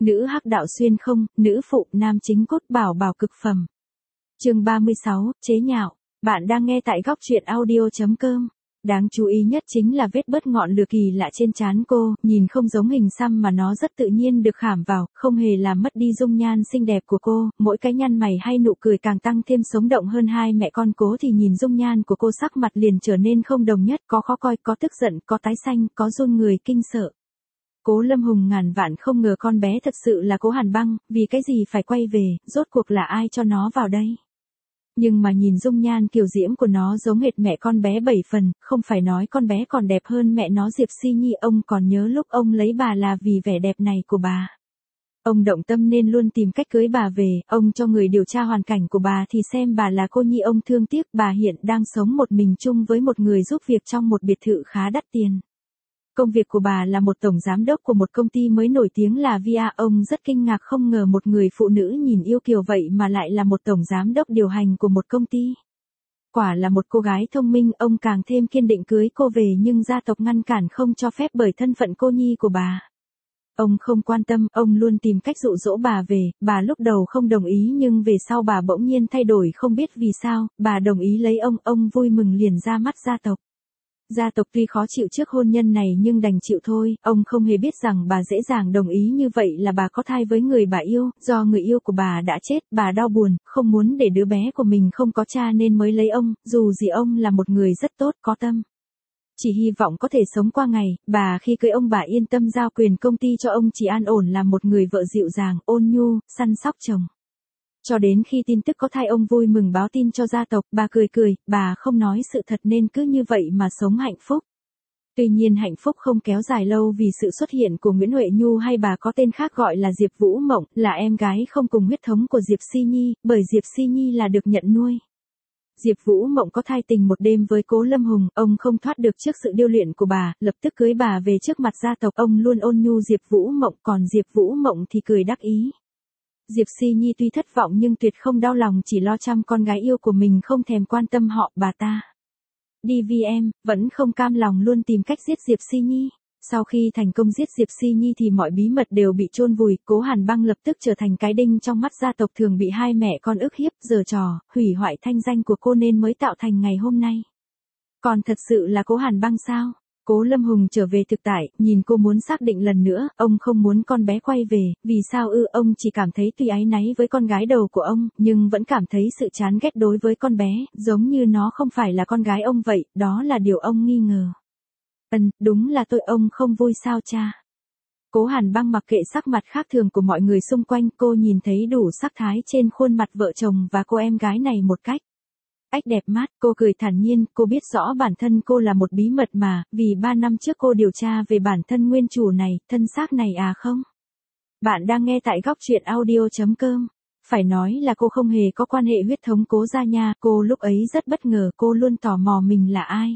Nữ hắc đạo xuyên không, nữ phụ nam chính cốt bảo bảo cực phẩm. Chương 36, chế nhạo. Bạn đang nghe tại góc truyện audio.com. Đáng chú ý nhất chính là vết bớt ngọn lửa kỳ lạ trên trán cô, nhìn không giống hình xăm mà nó rất tự nhiên được khảm vào, không hề làm mất đi dung nhan xinh đẹp của cô, mỗi cái nhăn mày hay nụ cười càng tăng thêm sống động hơn. Hai mẹ con Cố thì nhìn dung nhan của cô sắc mặt liền trở nên không đồng nhất, có khó coi, có tức giận, có tái xanh, có run người kinh sợ. Cố Lâm Hùng ngàn vạn không ngờ con bé thật sự là Cố Hàn Băng, vì cái gì phải quay về, rốt cuộc là ai cho nó vào đây. Nhưng mà nhìn dung nhan kiều diễm của nó giống hệt mẹ con bé 7 phần, không phải nói con bé còn đẹp hơn mẹ nó Diệp Si Nhi. Ông còn nhớ lúc ông lấy bà là vì vẻ đẹp này của bà. Ông động tâm nên luôn tìm cách cưới bà về, ông cho người điều tra hoàn cảnh của bà thì xem bà là cô nhi. Ông thương tiếc bà hiện đang sống một mình chung với một người giúp việc trong một biệt thự khá đắt tiền. Công việc của bà là một tổng giám đốc của một công ty mới nổi tiếng là VIA. Ông rất kinh ngạc không ngờ một người phụ nữ nhìn yêu kiều vậy mà lại là một tổng giám đốc điều hành của một công ty. Quả là một cô gái thông minh, ông càng thêm kiên định cưới cô về nhưng gia tộc ngăn cản không cho phép bởi thân phận cô nhi của bà. Ông không quan tâm, ông luôn tìm cách dụ dỗ bà về, bà lúc đầu không đồng ý nhưng về sau bà bỗng nhiên thay đổi không biết vì sao, bà đồng ý lấy ông vui mừng liền ra mắt gia tộc. Gia tộc tuy khó chịu trước hôn nhân này nhưng đành chịu thôi, ông không hề biết rằng bà dễ dàng đồng ý như vậy là bà có thai với người bà yêu, do người yêu của bà đã chết, bà đau buồn, không muốn để đứa bé của mình không có cha nên mới lấy ông, dù gì ông là một người rất tốt, có tâm. Chỉ hy vọng có thể sống qua ngày, bà khi cưới ông bà yên tâm giao quyền công ty cho ông, chỉ an ổn làm một người vợ dịu dàng, ôn nhu, săn sóc chồng. Cho đến khi tin tức có thai ông vui mừng báo tin cho gia tộc, bà cười, bà không nói sự thật nên cứ như vậy mà sống hạnh phúc. Tuy nhiên hạnh phúc không kéo dài lâu vì sự xuất hiện của Nguyễn Huệ Nhu, hay bà có tên khác gọi là Diệp Vũ Mộng, là em gái không cùng huyết thống của Diệp Si Nhi, bởi Diệp Si Nhi là được nhận nuôi. Diệp Vũ Mộng có thai tình một đêm với Cố Lâm Hùng, ông không thoát được trước sự điêu luyện của bà, lập tức cưới bà về trước mặt gia tộc. Ông luôn ôn nhu Diệp Vũ Mộng, còn Diệp Vũ Mộng thì cười đắc ý. Diệp Si Nhi tuy thất vọng nhưng tuyệt không đau lòng, chỉ lo chăm con gái yêu của mình, không thèm quan tâm họ bà ta. DVM, vẫn không cam lòng luôn tìm cách giết Diệp Si Nhi. Sau khi thành công giết Diệp Si Nhi thì mọi bí mật đều bị chôn vùi, Cố Hàn Băng lập tức trở thành cái đinh trong mắt gia tộc, thường bị hai mẹ con ức hiếp, giở trò, hủy hoại thanh danh của cô nên mới tạo thành ngày hôm nay. Còn thật sự là Cố Hàn Băng sao? Cố Lâm Hùng trở về thực tại, nhìn cô muốn xác định lần nữa, ông không muốn con bé quay về, vì sao ư? Ông chỉ cảm thấy tuy áy náy với con gái đầu của ông, nhưng vẫn cảm thấy sự chán ghét đối với con bé, giống như nó không phải là con gái ông vậy, đó là điều ông nghi ngờ. Đúng là ông không vui sao cha? Cố Hàn Băng mặc kệ sắc mặt khác thường của mọi người xung quanh, cô nhìn thấy đủ sắc thái trên khuôn mặt vợ chồng và cô em gái này một cách ách đẹp mắt. Cô cười thản nhiên, cô biết rõ bản thân cô là một bí mật mà, vì 3 năm trước cô điều tra về bản thân nguyên chủ này, thân xác này à không? Bạn đang nghe tại góc truyện audio.com. Phải nói là cô không hề có quan hệ huyết thống Cố gia nha, cô lúc ấy rất bất ngờ, cô luôn tò mò mình là ai.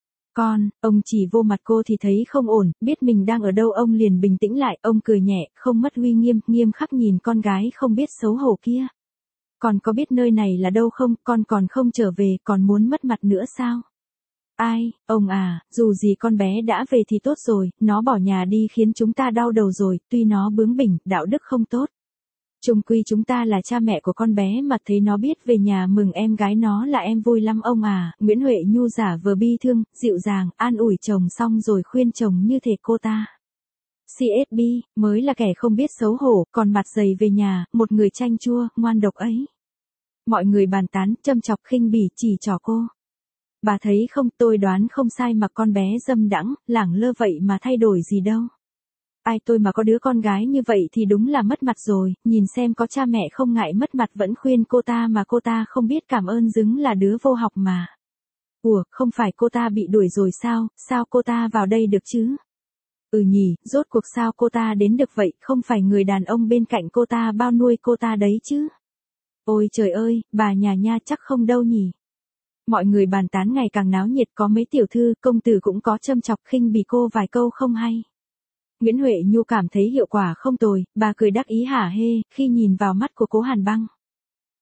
Ông chỉ vô mặt cô thì thấy không ổn, biết mình đang ở đâu ông liền bình tĩnh lại, ông cười nhẹ, không mất uy nghiêm, nghiêm khắc nhìn con gái không biết xấu hổ kia. Con có biết nơi này là đâu không, con còn không trở về, còn muốn mất mặt nữa sao? Ai, ông à, dù gì con bé đã về thì tốt rồi, nó bỏ nhà đi khiến chúng ta đau đầu rồi, tuy nó bướng bỉnh, đạo đức không tốt. Chung quy chúng ta là cha mẹ của con bé mà, thấy nó biết về nhà mừng em gái nó là em vui lắm ông à. Nguyễn Huệ Nhu giả vờ bi thương, dịu dàng, an ủi chồng xong rồi khuyên chồng như thể cô ta CSB, mới là kẻ không biết xấu hổ, còn mặt dày về nhà, một người chanh chua, ngoan độc ấy. Mọi người bàn tán, châm chọc khinh bỉ, chỉ trỏ cô. Bà thấy không, tôi đoán không sai mà con bé dâm đãng, lẳng lơ vậy mà thay đổi gì đâu. Ai, tôi mà có đứa con gái như vậy thì đúng là mất mặt rồi, nhìn xem có cha mẹ không ngại mất mặt vẫn khuyên cô ta mà cô ta không biết cảm ơn, dứng là đứa vô học mà. Ủa, không phải cô ta bị đuổi rồi sao cô ta vào đây được chứ? Nhỉ, rốt cuộc sao cô ta đến được vậy, không phải người đàn ông bên cạnh cô ta bao nuôi cô ta đấy chứ? Ôi trời ơi, bà nhà nha chắc không đâu nhỉ. Mọi người bàn tán ngày càng náo nhiệt, có mấy tiểu thư, công tử cũng có châm chọc khinh bỉ cô vài câu không hay. Nguyễn Huệ Nhu cảm thấy hiệu quả không tồi, bà cười đắc ý hả hê, khi nhìn vào mắt của Cố Hàn Băng.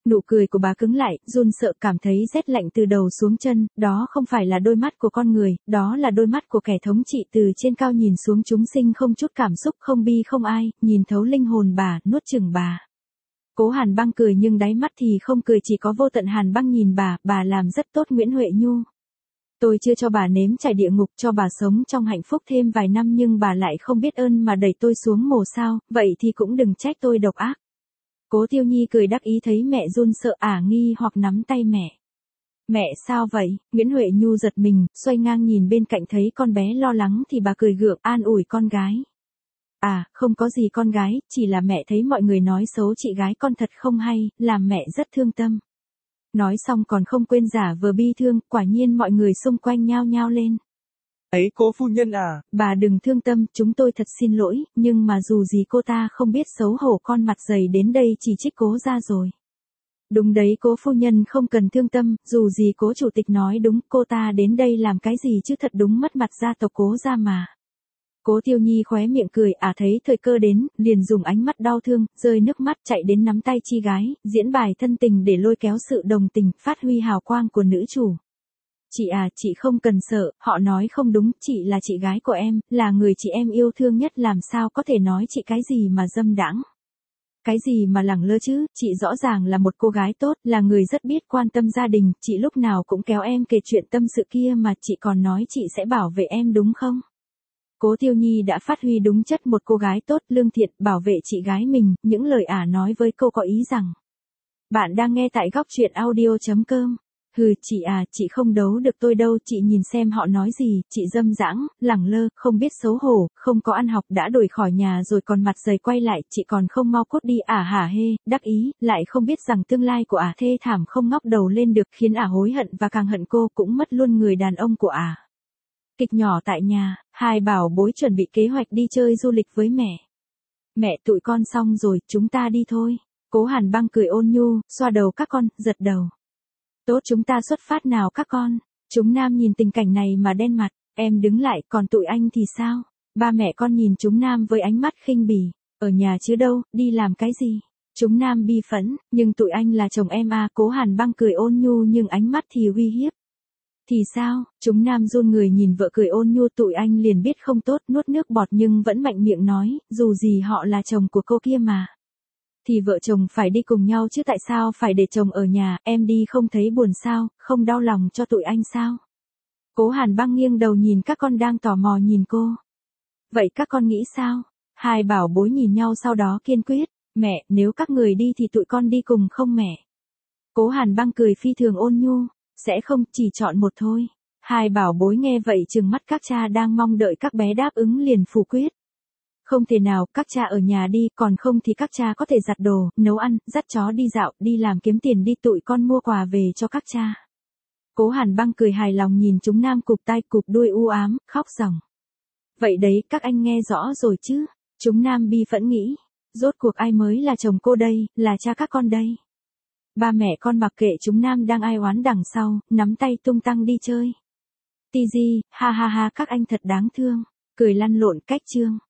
Nụ cười của bà cứng lại, run sợ cảm thấy rét lạnh từ đầu xuống chân, đó không phải là đôi mắt của con người, đó là đôi mắt của kẻ thống trị từ trên cao nhìn xuống chúng sinh không chút cảm xúc không bi không ai, nhìn thấu linh hồn bà, nuốt chửng bà. Cố Hàn Băng cười nhưng đáy mắt thì không cười chỉ có vô tận hàn băng nhìn bà làm rất tốt Nguyễn Huệ Nhu. Tôi chưa cho bà nếm trải địa ngục cho bà sống trong hạnh phúc thêm vài năm nhưng bà lại không biết ơn mà đẩy tôi xuống mồ sao, vậy thì cũng đừng trách tôi độc ác. Cố Tiêu Nhi cười đắc ý thấy mẹ run sợ nghi hoặc nắm tay mẹ. Mẹ sao vậy? Nguyễn Huệ Nhu giật mình, xoay ngang nhìn bên cạnh thấy con bé lo lắng thì bà cười gượng an ủi con gái. Không có gì con gái, chỉ là mẹ thấy mọi người nói xấu chị gái con thật không hay, làm mẹ rất thương tâm. Nói xong còn không quên giả vờ bi thương, quả nhiên mọi người xung quanh nhao nhao lên. Ấy cố phu nhân à. Bà đừng thương tâm, chúng tôi thật xin lỗi, nhưng mà dù gì cô ta không biết xấu hổ con mặt dày đến đây chỉ trích cố ra rồi. Đúng đấy cố phu nhân không cần thương tâm, dù gì cố chủ tịch nói đúng, cô ta đến đây làm cái gì chứ thật đúng mất mặt gia tộc cố ra mà. Cố Tiêu Nhi khóe miệng cười, thấy thời cơ đến, liền dùng ánh mắt đau thương, rơi nước mắt chạy đến nắm tay chi gái, diễn bài thân tình để lôi kéo sự đồng tình, phát huy hào quang của nữ chủ. Chị không cần sợ, họ nói không đúng, chị là chị gái của em, là người chị em yêu thương nhất làm sao có thể nói chị cái gì mà dâm đãng. Cái gì mà lẳng lơ chứ, chị rõ ràng là một cô gái tốt, là người rất biết quan tâm gia đình, chị lúc nào cũng kéo em kể chuyện tâm sự kia mà chị còn nói chị sẽ bảo vệ em đúng không? Cố Tiêu Nhi đã phát huy đúng chất một cô gái tốt, lương thiện, bảo vệ chị gái mình, những lời nói với cô có ý rằng. Bạn đang nghe tại góc truyện audio.com. Hừ, chị không đấu được tôi đâu, chị nhìn xem họ nói gì, chị dâm dãng, lẳng lơ, không biết xấu hổ, không có ăn học đã đuổi khỏi nhà rồi còn mặt dày quay lại, chị còn không mau cút đi hả hê, đắc ý, lại không biết rằng tương lai của thê thảm không ngóc đầu lên được khiến hối hận và càng hận cô cũng mất luôn người đàn ông của Kịch nhỏ tại nhà, hai bảo bối chuẩn bị kế hoạch đi chơi du lịch với mẹ. Mẹ tụi con xong rồi, chúng ta đi thôi. Cố Hàn Băng cười ôn nhu, xoa đầu các con, giật đầu. Tốt chúng ta xuất phát nào các con. Chúng nam nhìn tình cảnh này mà đen mặt, em đứng lại, còn tụi anh thì sao? Ba mẹ con nhìn chúng nam với ánh mắt khinh bỉ, ở nhà chứ đâu, đi làm cái gì? Chúng nam bi phẫn, nhưng tụi anh là chồng em Cố Hàn Băng cười ôn nhu nhưng ánh mắt thì uy hiếp. Thì sao? Chúng nam run người nhìn vợ cười ôn nhu tụi anh liền biết không tốt nuốt nước bọt nhưng vẫn mạnh miệng nói, dù gì họ là chồng của cô kia mà. Thì vợ chồng phải đi cùng nhau chứ tại sao phải để chồng ở nhà, em đi không thấy buồn sao, không đau lòng cho tụi anh sao? Cố Hàn Băng nghiêng đầu nhìn các con đang tò mò nhìn cô. Vậy các con nghĩ sao? Hai bảo bối nhìn nhau sau đó kiên quyết, mẹ, nếu các người đi thì tụi con đi cùng không mẹ? Cố Hàn Băng cười phi thường ôn nhu, sẽ không, chỉ chọn một thôi. Hai bảo bối nghe vậy trừng mắt các cha đang mong đợi các bé đáp ứng liền phủ quyết. Không thể nào, các cha ở nhà đi, còn không thì các cha có thể giặt đồ, nấu ăn, dắt chó đi dạo, đi làm kiếm tiền đi tụi con mua quà về cho các cha. Cố Hàn Băng cười hài lòng nhìn chúng nam cụp tai cụp đuôi u ám, khóc ròng. Vậy đấy, các anh nghe rõ rồi chứ? Chúng nam bi phẫn nghĩ, rốt cuộc ai mới là chồng cô đây, là cha các con đây. Ba mẹ con mặc kệ chúng nam đang ai oán đằng sau, nắm tay tung tăng đi chơi. Ti Di, ha ha ha các anh thật đáng thương, cười lăn lộn cách chương.